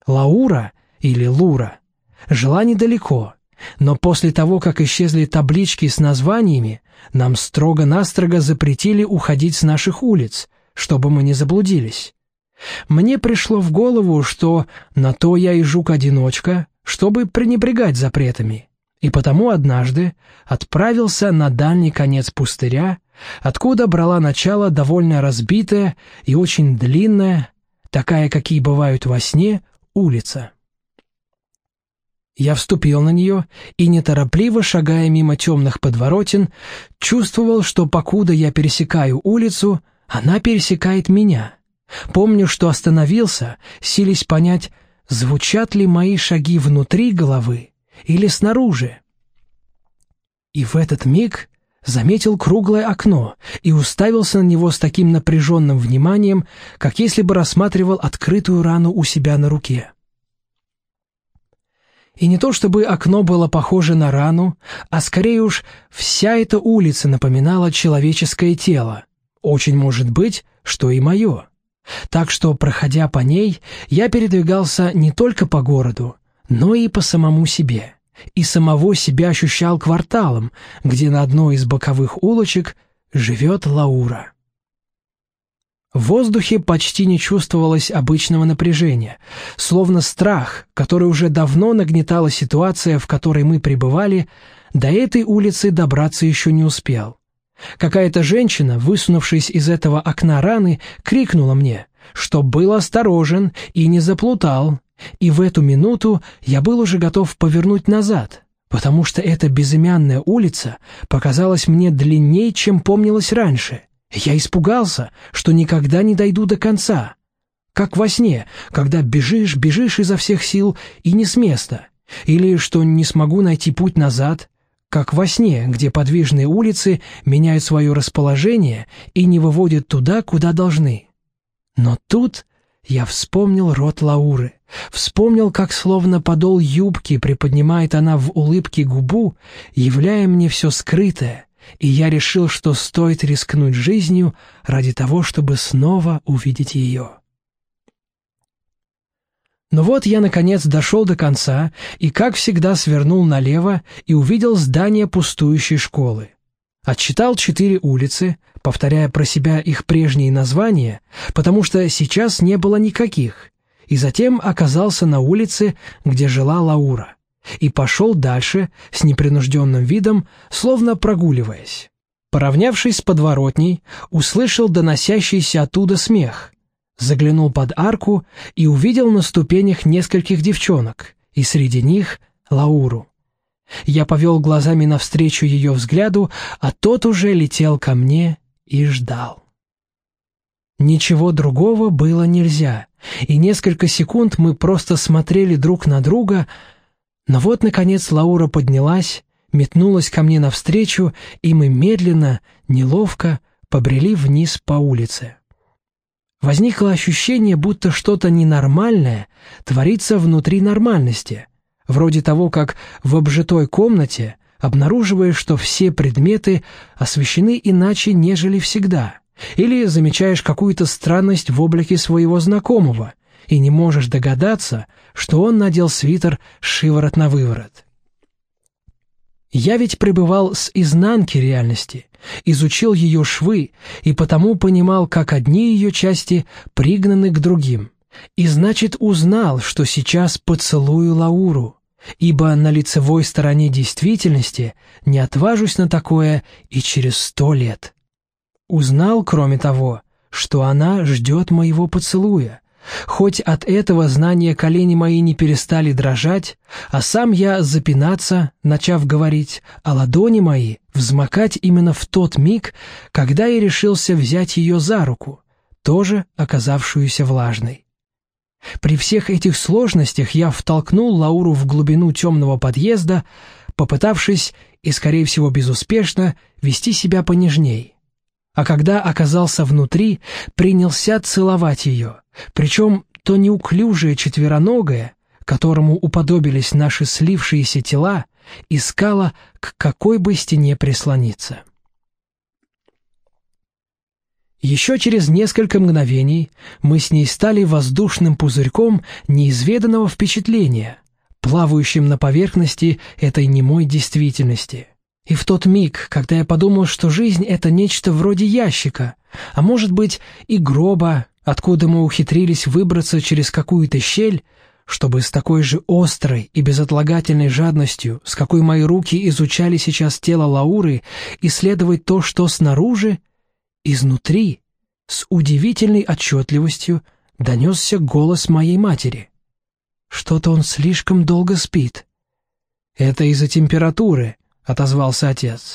Лаура или Лура жила недалеко, но после того, как исчезли таблички с названиями, нам строго-настрого запретили уходить с наших улиц, чтобы мы не заблудились. Мне пришло в голову, что на то я и жук-одиночка, чтобы пренебрегать запретами, и потому однажды отправился на дальний конец пустыря, откуда брала начало довольно разбитая и очень длинная, такая, какие бывают во сне, улица. Я вступил на нее и, неторопливо шагая мимо темных подворотен, чувствовал, что покуда я пересекаю улицу, она пересекает меня. Помню, что остановился, силясь понять, звучат ли мои шаги внутри головы или снаружи. И в этот миг заметил круглое окно и уставился на него с таким напряженным вниманием, как если бы рассматривал открытую рану у себя на руке. И не то чтобы окно было похоже на рану, а скорее уж вся эта улица напоминала человеческое тело. Очень может быть, что и мое. Так что, проходя по ней, я передвигался не только по городу, но и по самому себе. И самого себя ощущал кварталом, где на одной из боковых улочек живет Лаура. В воздухе почти не чувствовалось обычного напряжения, словно страх, который уже давно нагнетала ситуация, в которой мы пребывали, до этой улицы добраться еще не успел. Какая-то женщина, высунувшись из этого окна раны, крикнула мне, что был осторожен и не заплутал, и в эту минуту я был уже готов повернуть назад, потому что эта безымянная улица показалась мне длиннее, чем помнилось раньше. Я испугался, что никогда не дойду до конца. Как во сне, когда бежишь изо всех сил и не с места, или что не смогу найти путь назад, как во сне, где подвижные улицы меняют свое расположение и не выводят туда, куда должны. Но тут я вспомнил рот Лауры, вспомнил, как словно подол юбки приподнимает она в улыбке губу, являя мне все скрытое, и я решил, что стоит рискнуть жизнью ради того, чтобы снова увидеть ее. Но вот я, наконец, дошел до конца и, как всегда, свернул налево и увидел здание пустующей школы. Отсчитал 4 улицы, повторяя про себя их прежние названия, потому что сейчас не было никаких, и затем оказался на улице, где жила Лаура, и пошел дальше с непринужденным видом, словно прогуливаясь. Поравнявшись с подворотней, услышал доносящийся оттуда смех, заглянул под арку и увидел на ступенях нескольких девчонок, и среди них Лауру. Я повел глазами навстречу ее взгляду, а тот уже летел ко мне и ждал. Ничего другого было нельзя, и несколько секунд мы просто смотрели друг на друга, но вот, наконец, Лаура поднялась, метнулась ко мне навстречу, и мы медленно, неловко побрели вниз по улице. Возникло ощущение, будто что-то ненормальное творится внутри нормальности, вроде того, как в обжитой комнате обнаруживаешь, что все предметы освещены иначе, нежели всегда, или замечаешь какую-то странность в облике своего знакомого и не можешь догадаться, что он надел свитер шиворот на выворот. Я ведь пребывал с изнанки реальности, изучил ее швы и потому понимал, как одни ее части пригнаны к другим, и значит узнал, что сейчас поцелую Лауру, ибо на лицевой стороне действительности не отважусь на такое и через 100 лет. Узнал, кроме того, что она ждет моего поцелуя, хоть от этого знания колени мои не перестали дрожать, а сам я запинаться, начав говорить, а ладони мои взмокать именно в тот миг, когда я решился взять ее за руку, тоже оказавшуюся влажной. При всех этих сложностях я втолкнул Лауру в глубину темного подъезда, попытавшись, и, скорее всего, безуспешно, вести себя понежней. А когда оказался внутри, принялся целовать ее, причем то неуклюжее четвероногое, которому уподобились наши слившиеся тела, искала, к какой бы стене прислониться. Еще через несколько мгновений мы с ней стали воздушным пузырьком неизведанного впечатления, плавающим на поверхности этой немой действительности. И в тот миг, когда я подумал, что жизнь — это нечто вроде ящика, а может быть и гроба, откуда мы ухитрились выбраться через какую-то щель, чтобы с такой же острой и безотлагательной жадностью, с какой мои руки изучали сейчас тело Лауры, исследовать то, что снаружи, изнутри, с удивительной отчетливостью, донесся голос моей матери. «Что-то он слишком долго спит». «Это из-за температуры», — отозвался отец.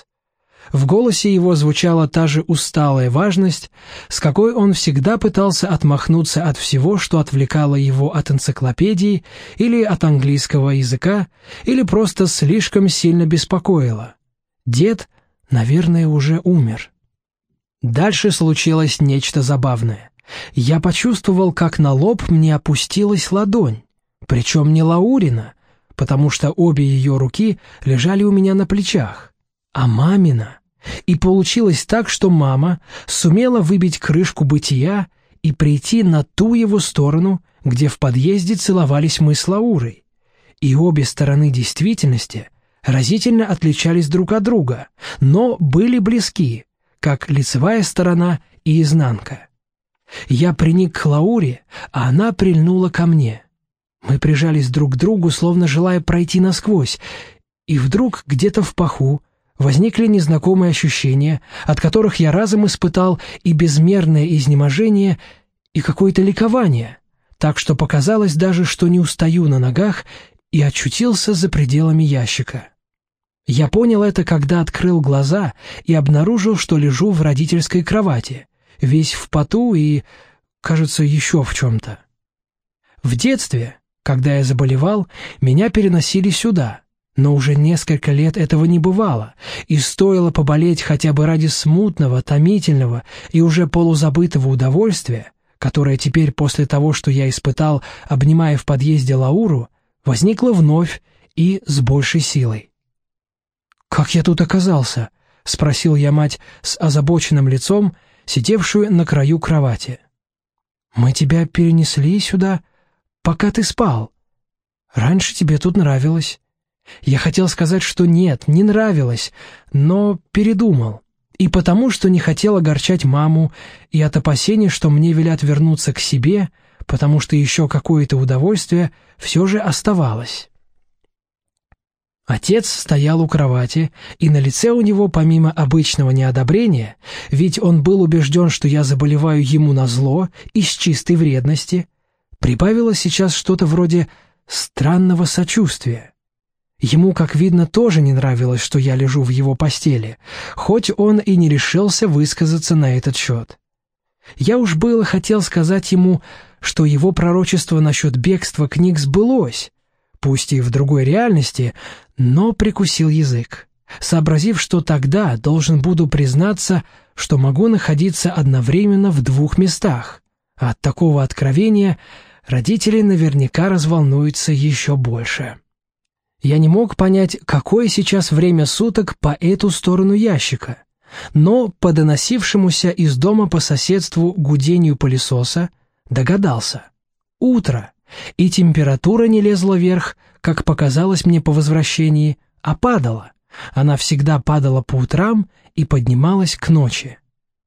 В голосе его звучала та же усталая важность, с какой он всегда пытался отмахнуться от всего, что отвлекало его от энциклопедии или от английского языка, или просто слишком сильно беспокоило. Дед, наверное, уже умер. Дальше случилось нечто забавное. Я почувствовал, как на лоб мне опустилась ладонь, причем не Лаурина, потому что обе ее руки лежали у меня на плечах, а мамина. И получилось так, что мама сумела выбить крышку бытия и прийти на ту его сторону, где в подъезде целовались мы с Лаурой. И обе стороны действительности разительно отличались друг от друга, но были близки, как лицевая сторона и изнанка. Я приник к Лауре, а она прильнула ко мне. Мы прижались друг к другу, словно желая пройти насквозь, и вдруг где-то в паху возникли незнакомые ощущения, от которых я разом испытал и безмерное изнеможение, и какое-то ликование, так что показалось даже, что не устаю на ногах, и очутился за пределами ящика. Я понял это, когда открыл глаза и обнаружил, что лежу в родительской кровати, весь в поту и, кажется, еще в чем-то. В детстве, когда я заболевал, меня переносили сюда, но уже несколько лет этого не бывало, и стоило поболеть хотя бы ради смутного, томительного и уже полузабытого удовольствия, которое теперь после того, что я испытал, обнимая в подъезде Лауру, возникло вновь и с большей силой. «Как я тут оказался?» — спросил я мать с озабоченным лицом, сидевшую на краю кровати. «Мы тебя перенесли сюда, пока ты спал. Раньше тебе тут нравилось». Я хотел сказать, что нет, не нравилось, но передумал. И потому, что не хотел огорчать маму, и от опасения, что мне велят вернуться к себе, потому что еще какое-то удовольствие все же оставалось. Отец стоял у кровати, и на лице у него, помимо обычного неодобрения, ведь он был убежден, что я заболеваю ему назло из чистой вредности, прибавилось сейчас что-то вроде странного сочувствия. Ему, как видно, тоже не нравилось, что я лежу в его постели, хоть он и не решился высказаться на этот счет. Я уж было хотел сказать ему, что его пророчество насчет бегства книг сбылось, пусть и в другой реальности, но прикусил язык, сообразив, что тогда должен буду признаться, что могу находиться одновременно в двух местах, а от такого откровения родители наверняка разволнуются еще больше. Я не мог понять, какое сейчас время суток по эту сторону ящика, но по доносившемуся из дома по соседству гудению пылесоса догадался. Утро, и температура не лезла вверх, как показалось мне по возвращении, а падала. Она всегда падала по утрам и поднималась к ночи.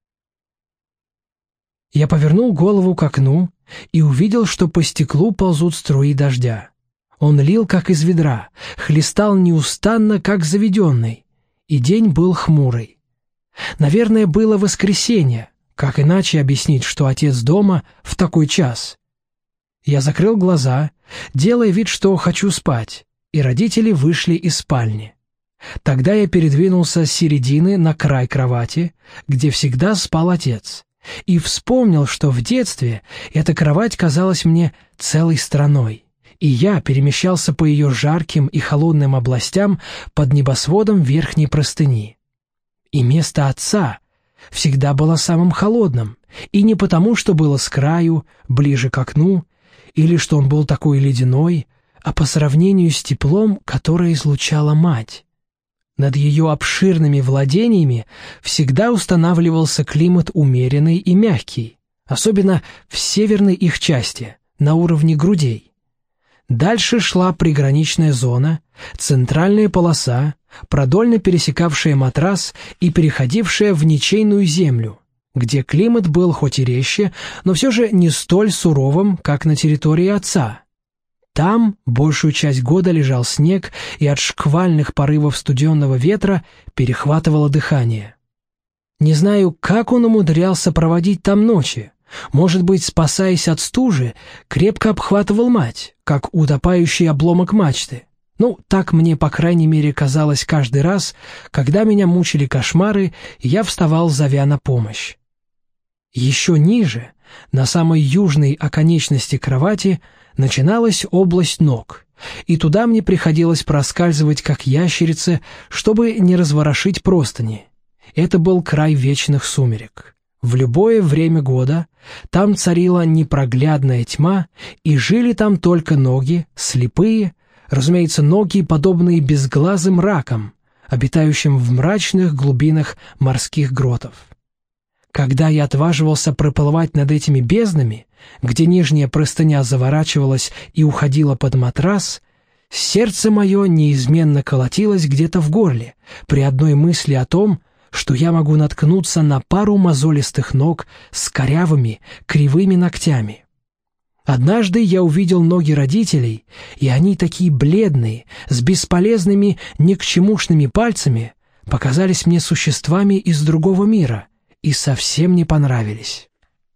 Я повернул голову к окну и увидел, что по стеклу ползут струи дождя. Он лил, как из ведра, хлестал неустанно, как заведенный, и день был хмурый. Наверное, было воскресенье, как иначе объяснить, что отец дома в такой час? Я закрыл глаза, делая вид, что хочу спать, и родители вышли из спальни. Тогда я передвинулся с середины на край кровати, где всегда спал отец, и вспомнил, что в детстве эта кровать казалась мне целой страной, и я перемещался по ее жарким и холодным областям под небосводом верхней простыни. И место отца всегда было самым холодным, и не потому, что было с краю, ближе к окну, или что он был такой ледяной, а по сравнению с теплом, которое излучала мать. Над ее обширными владениями всегда устанавливался климат умеренный и мягкий, особенно в северной их части, на уровне грудей. Дальше шла приграничная зона, центральная полоса, продольно пересекавшая Матрас и переходившая в ничейную землю, где климат был хоть и резче, но все же не столь суровым, как на территории отца. Там большую часть года лежал снег, и от шквальных порывов студенного ветра перехватывало дыхание. Не знаю, как он умудрялся проводить там ночи. Может быть, спасаясь от стужи, крепко обхватывал мать, как утопающий обломок мачты. Ну, так мне, по крайней мере, казалось каждый раз, когда меня мучили кошмары, и я вставал, зовя на помощь. Еще ниже, на самой южной оконечности кровати, начиналась область ног, и туда мне приходилось проскальзывать как ящерице, чтобы не разворошить простыни. Это был край вечных сумерек. В любое время года там царила непроглядная тьма, и жили там только ноги, слепые, разумеется, ноги, подобные безглазым ракам, обитающим в мрачных глубинах морских гротов. Когда я отваживался проплывать над этими безднами, где нижняя простыня заворачивалась и уходила под матрас, сердце мое неизменно колотилось где-то в горле при одной мысли о том, что я могу наткнуться на пару мозолистых ног с корявыми, кривыми ногтями. Однажды я увидел ноги родителей, и они такие бледные, с бесполезными, никчемушными пальцами, показались мне существами из другого мира и совсем не понравились.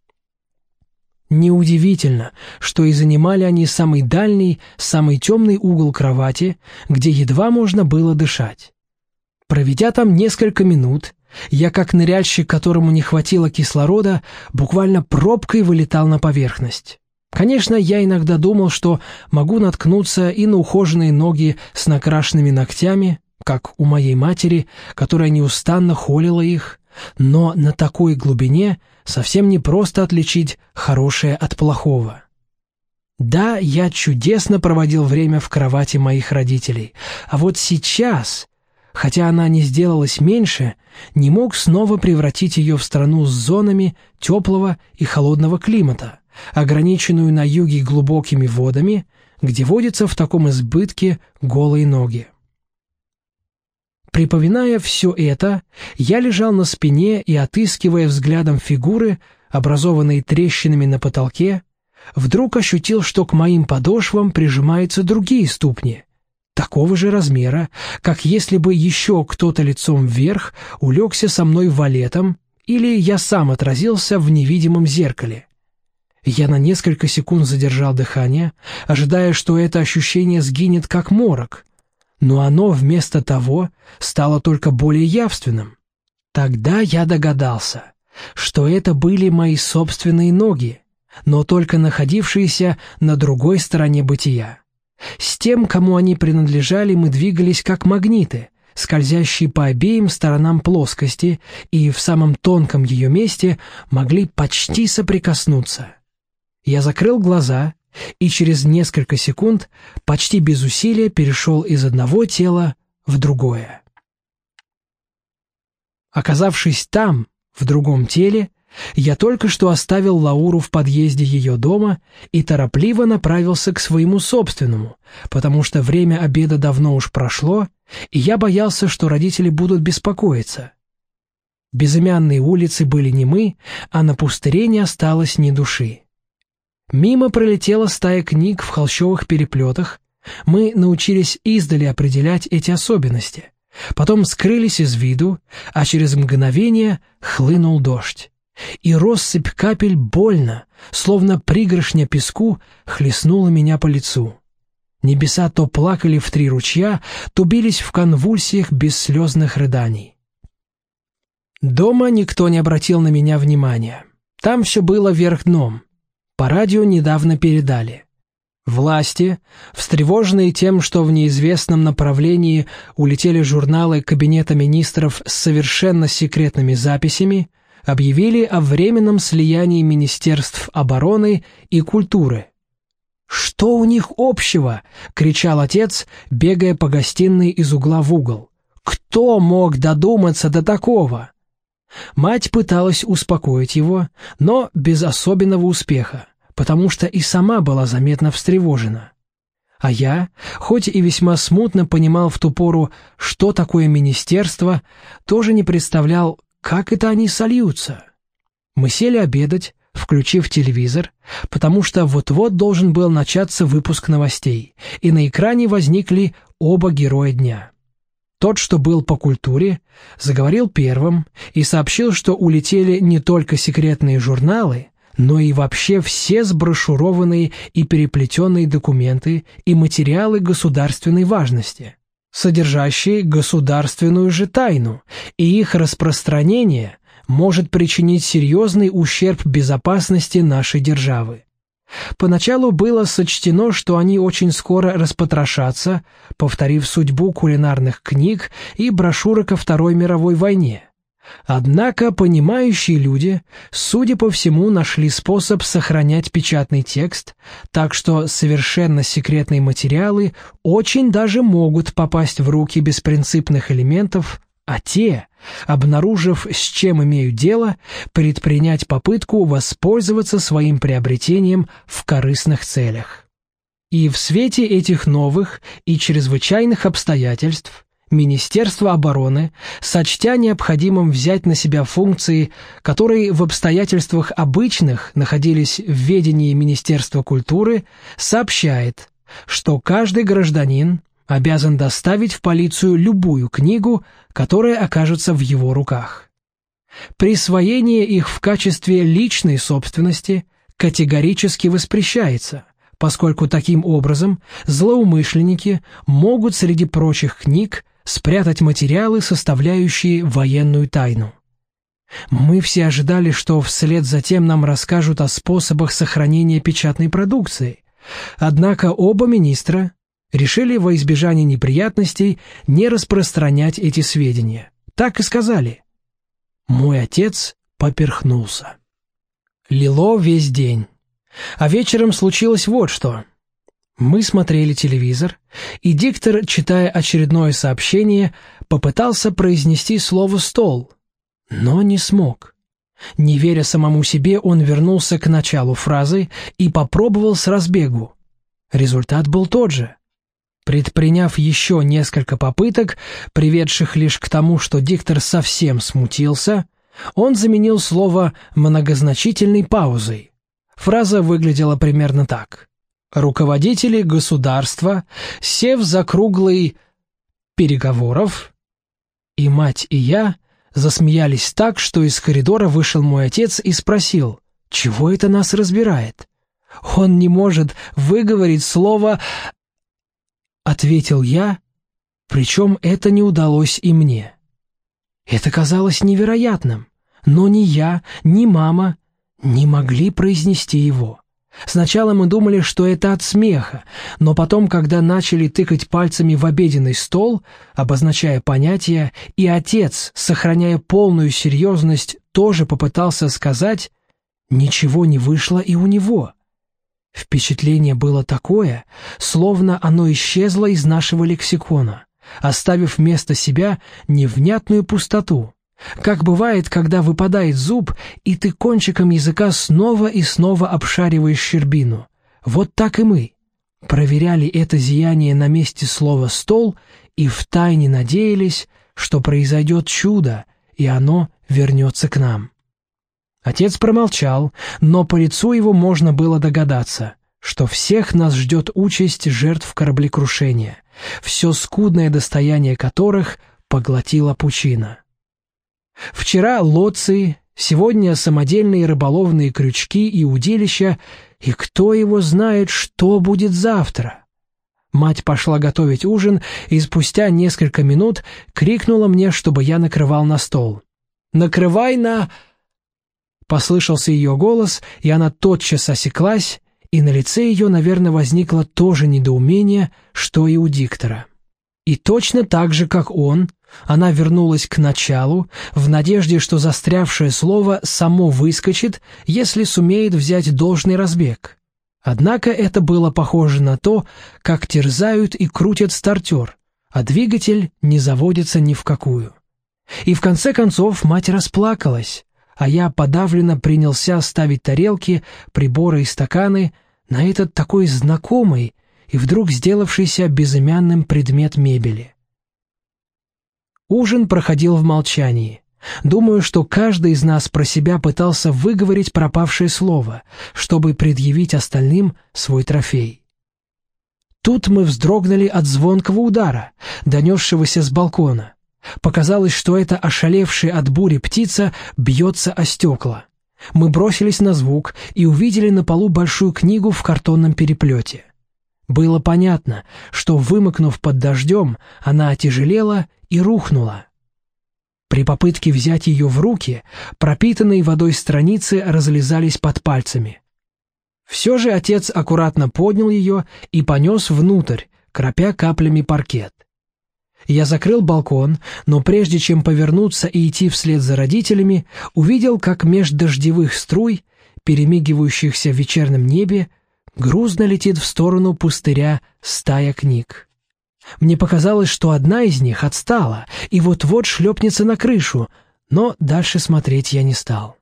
Неудивительно, что и занимали они самый дальний, самый темный угол кровати, где едва можно было дышать. Проведя там несколько минут, я, как ныряльщик, которому не хватило кислорода, буквально пробкой вылетал на поверхность. Конечно, я иногда думал, что могу наткнуться и на ухоженные ноги с накрашенными ногтями, как у моей матери, которая неустанно холила их, но на такой глубине совсем не просто отличить хорошее от плохого. Да, я чудесно проводил время в кровати моих родителей, а вот сейчас, хотя она не сделалась меньше, не мог снова превратить ее в страну с зонами теплого и холодного климата, ограниченную на юге глубокими водами, где водятся в таком избытке голые ноги. Припоминая все это, я лежал на спине и, отыскивая взглядом фигуры, образованные трещинами на потолке, вдруг ощутил, что к моим подошвам прижимаются другие ступни, такого же размера, как если бы еще кто-то лицом вверх улегся со мной валетом, или я сам отразился в невидимом зеркале. Я на несколько секунд задержал дыхание, ожидая, что это ощущение сгинет как морок, но оно вместо того стало только более явственным. Тогда я догадался, что это были мои собственные ноги, но только находившиеся на другой стороне бытия. С тем, кому они принадлежали, мы двигались как магниты, скользящие по обеим сторонам плоскости, и в самом тонком ее месте могли почти соприкоснуться. Я закрыл глаза и через несколько секунд почти без усилия перешел из одного тела в другое. Оказавшись там, в другом теле, я только что оставил Лауру в подъезде ее дома и торопливо направился к своему собственному, потому что время обеда давно уж прошло, и я боялся, что родители будут беспокоиться. Безымянные улицы были немы, а на пустыре не осталось ни души. Мимо пролетела стая книг в холщовых переплетах. Мы научились издали определять эти особенности. Потом скрылись из виду, а через мгновение хлынул дождь. И россыпь капель больно, словно пригоршня песку, хлестнула меня по лицу. Небеса то плакали в 3 ручья, то бились в конвульсиях бесслезных рыданий. Дома никто не обратил на меня внимания. Там все было вверх дном. По радио недавно передали. Власти, встревоженные тем, что в неизвестном направлении улетели журналы Кабинета министров с совершенно секретными записями, объявили о временном слиянии Министерств обороны и культуры. «Что у них общего?» — кричал отец, бегая по гостиной из угла в угол. Кто мог додуматься до такого? Мать пыталась успокоить его, но без особенного успеха, потому что и сама была заметно встревожена. А я, хоть и весьма смутно понимал в ту пору, что такое министерство, тоже не представлял, как это они сольются. Мы сели обедать, включив телевизор, потому что вот-вот должен был начаться выпуск новостей, и на экране возникли оба героя дня. Тот, что был по культуре, заговорил первым и сообщил, что улетели не только секретные журналы, но и вообще все сброшурованные и переплетенные документы и материалы государственной важности, содержащие государственную же тайну, и их распространение может причинить серьезный ущерб безопасности нашей державы. Поначалу было сочтено, что они очень скоро распотрошатся, повторив судьбу кулинарных книг и брошюрок о Второй мировой войне. Однако понимающие люди, судя по всему, нашли способ сохранять печатный текст, так что совершенно секретные материалы очень даже могут попасть в руки беспринципных элементов, а те, обнаружив, с чем имеют дело, предпринять попытку воспользоваться своим приобретением в корыстных целях. И в свете этих новых и чрезвычайных обстоятельств Министерство обороны, сочтя необходимым взять на себя функции, которые в обстоятельствах обычных находились в ведении Министерства культуры, сообщает, что каждый гражданин обязан доставить в полицию любую книгу, которая окажется в его руках. Присвоение их в качестве личной собственности категорически воспрещается, поскольку таким образом злоумышленники могут среди прочих книг спрятать материалы, составляющие военную тайну. Мы все ожидали, что вслед за тем нам расскажут о способах сохранения печатной продукции, однако оба министра решили во избежание неприятностей не распространять эти сведения. Так и сказали. Мой отец поперхнулся. Лило весь день. А вечером случилось вот что. Мы смотрели телевизор, и диктор, читая очередное сообщение, попытался произнести слово «стол», но не смог. Не веря самому себе, он вернулся к началу фразы и попробовал с разбегу. Результат был тот же. Предприняв еще несколько попыток, приведших лишь к тому, что диктор совсем смутился, он заменил слово многозначительной паузой. Фраза выглядела примерно так. Руководители государства, сев за круглый переговоров, и мать, и я засмеялись так, что из коридора вышел мой отец и спросил, чего это нас разбирает. Он не может выговорить слово «ответил я», причем это не удалось и мне. Это казалось невероятным, но ни я, ни мама не могли произнести его. Сначала мы думали, что это от смеха, но потом, когда начали тыкать пальцами в обеденный стол, обозначая понятия, и отец, сохраняя полную серьезность, тоже попытался сказать, ничего не вышло и у него. Впечатление было такое, словно оно исчезло из нашего лексикона, оставив вместо себя невнятную пустоту. Как бывает, когда выпадает зуб, и ты кончиком языка снова и снова обшариваешь щербину. Вот так и мы проверяли это зияние на месте слова «стол» и втайне надеялись, что произойдет чудо, и оно вернется к нам. Отец промолчал, но по лицу его можно было догадаться, что всех нас ждет участь жертв кораблекрушения, все скудное достояние которых поглотила пучина. Вчера лоции, сегодня самодельные рыболовные крючки и удилища, и кто его знает, что будет завтра. Мать пошла готовить ужин и спустя несколько минут крикнула мне, чтобы я накрывал на стол. «Накрывай на...» Послышался ее голос, и она тотчас осеклась, и на лице ее, наверное, возникло то же недоумение, что и у диктора. И точно так же, как он, она вернулась к началу, в надежде, что застрявшее слово само выскочит, если сумеет взять должный разбег. Однако это было похоже на то, как терзают и крутят стартер, а двигатель не заводится ни в какую. И в конце концов мать расплакалась, а я подавленно принялся ставить тарелки, приборы и стаканы на этот такой знакомый и вдруг сделавшийся безымянным предмет мебели. Ужин проходил в молчании. Думаю, что каждый из нас про себя пытался выговорить пропавшее слово, чтобы предъявить остальным свой трофей. Тут мы вздрогнули от звонкого удара, донесшегося с балкона. Показалось, что эта ошалевшая от бури птица бьется о стекла. Мы бросились на звук и увидели на полу большую книгу в картонном переплете. Было понятно, что, вымокнув под дождем, она отяжелела и рухнула. При попытке взять ее в руки, пропитанные водой страницы разлезались под пальцами. Все же отец аккуратно поднял ее и понес внутрь, кропя каплями паркет. Я закрыл балкон, но прежде чем повернуться и идти вслед за родителями, увидел, как меж дождевых струй, перемигивающихся в вечернем небе, грузно летит в сторону пустыря стая книг. Мне показалось, что одна из них отстала и вот-вот шлепнется на крышу, но дальше смотреть я не стал.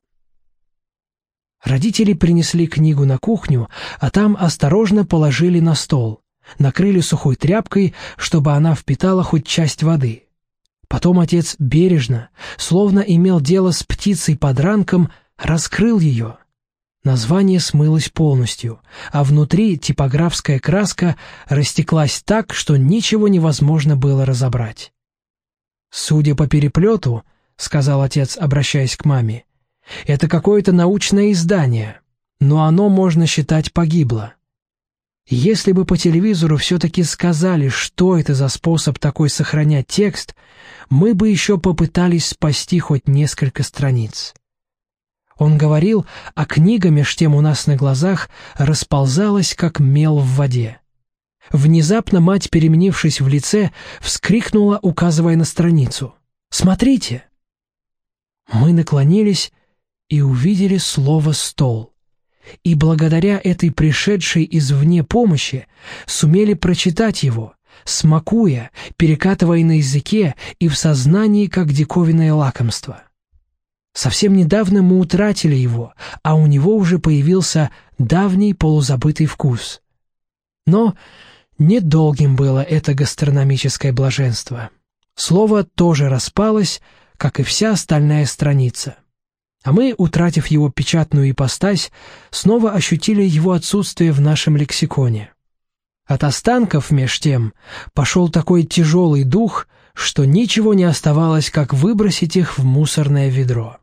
Родители принесли книгу на кухню, а там осторожно положили на стол, накрыли сухой тряпкой, чтобы она впитала хоть часть воды. Потом отец бережно, словно имел дело с птицей-подранком, раскрыл ее. Название смылось полностью, а внутри типографская краска растеклась так, что ничего невозможно было разобрать. «Судя по переплету, — сказал отец, обращаясь к маме, — это какое-то научное издание, но оно, можно считать, погибло. Если бы по телевизору все-таки сказали, что это за способ такой сохранять текст, мы бы еще попытались спасти хоть несколько страниц». Он говорил, а книга меж тем у нас на глазах расползалась, как мел в воде. Внезапно мать, переменившись в лице, вскрикнула, указывая на страницу. «Смотрите!» Мы наклонились и увидели слово «стол». И благодаря этой пришедшей извне помощи сумели прочитать его, смакуя, перекатывая на языке и в сознании, как диковинное лакомство. Совсем недавно мы утратили его, а у него уже появился давний полузабытый вкус. Но недолгим было это гастрономическое блаженство. Слово тоже распалось, как и вся остальная страница. А мы, утратив его печатную ипостась, снова ощутили его отсутствие в нашем лексиконе. От останков, меж тем, пошел такой тяжелый дух, что ничего не оставалось, как выбросить их в мусорное ведро.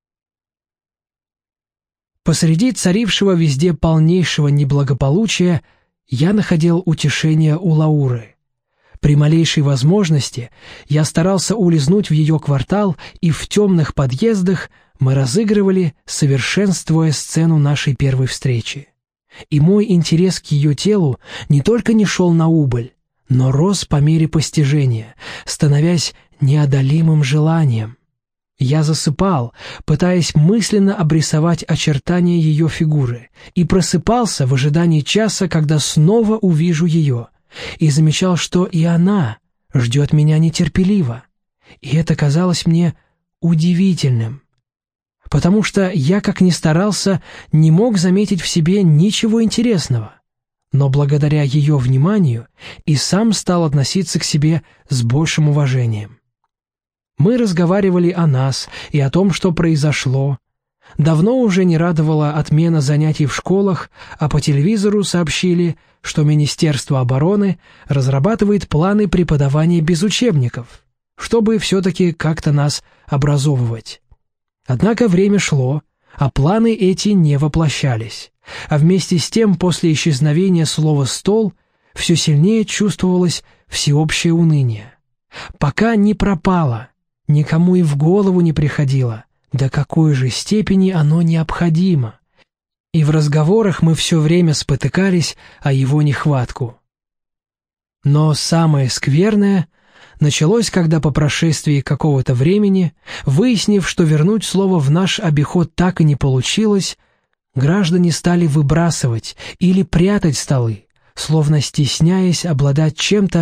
Посреди царившего везде полнейшего неблагополучия я находил утешение у Лауры. При малейшей возможности я старался улизнуть в ее квартал, и в темных подъездах мы разыгрывали, совершенствуя сцену нашей первой встречи. И мой интерес к ее телу не только не шел на убыль, но рос по мере постижения, становясь неодолимым желанием. Я засыпал, пытаясь мысленно обрисовать очертания ее фигуры, и просыпался в ожидании часа, когда снова увижу ее, и замечал, что и она ждет меня нетерпеливо. И это казалось мне удивительным, потому что я, как ни старался, не мог заметить в себе ничего интересного, но благодаря ее вниманию и сам стал относиться к себе с большим уважением. Мы разговаривали о нас и о том, что произошло. Давно уже не радовала отмена занятий в школах, а по телевизору сообщили, что Министерство обороны разрабатывает планы преподавания без учебников, чтобы все-таки как-то нас образовывать. Однако время шло, а планы эти не воплощались, а вместе с тем после исчезновения слова «стол» все сильнее чувствовалось всеобщее уныние. Пока не пропало, никому и в голову не приходило, до какой же степени оно необходимо. И в разговорах мы все время спотыкались о его нехватку. Но самое скверное началось, когда по прошествии какого-то времени, выяснив, что вернуть слово в наш обиход так и не получилось, граждане стали выбрасывать или прятать столы, словно стесняясь обладать чем-то,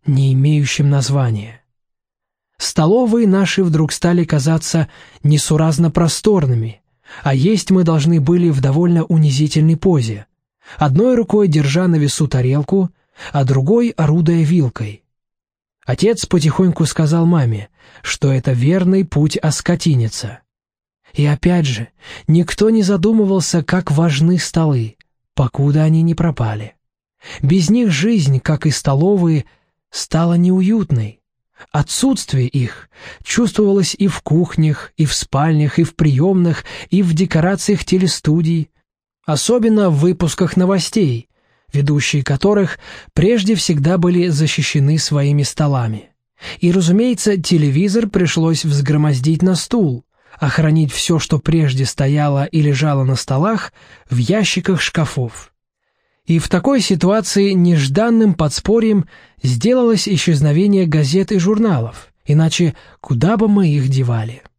не имеющим названия. Столовые наши вдруг стали казаться несуразно просторными, а есть мы должны были в довольно унизительной позе, одной рукой держа на весу тарелку, а другой орудуя вилкой. Отец потихоньку сказал маме, что это верный путь оскотиниться. И опять же, никто не задумывался, как важны столы, покуда они не пропали. Без них жизнь, как и столовые, стала неуютной. Отсутствие их чувствовалось и в кухнях, и в спальнях, и в приемных, и в декорациях телестудий, особенно в выпусках новостей, ведущие которых прежде всегда были защищены своими столами. И, разумеется, телевизор пришлось взгромоздить на стул, а хранить все, что прежде стояло и лежало на столах, в ящиках шкафов. И в такой ситуации нежданным подспорьем сделалось исчезновение газет и журналов, иначе куда бы мы их девали?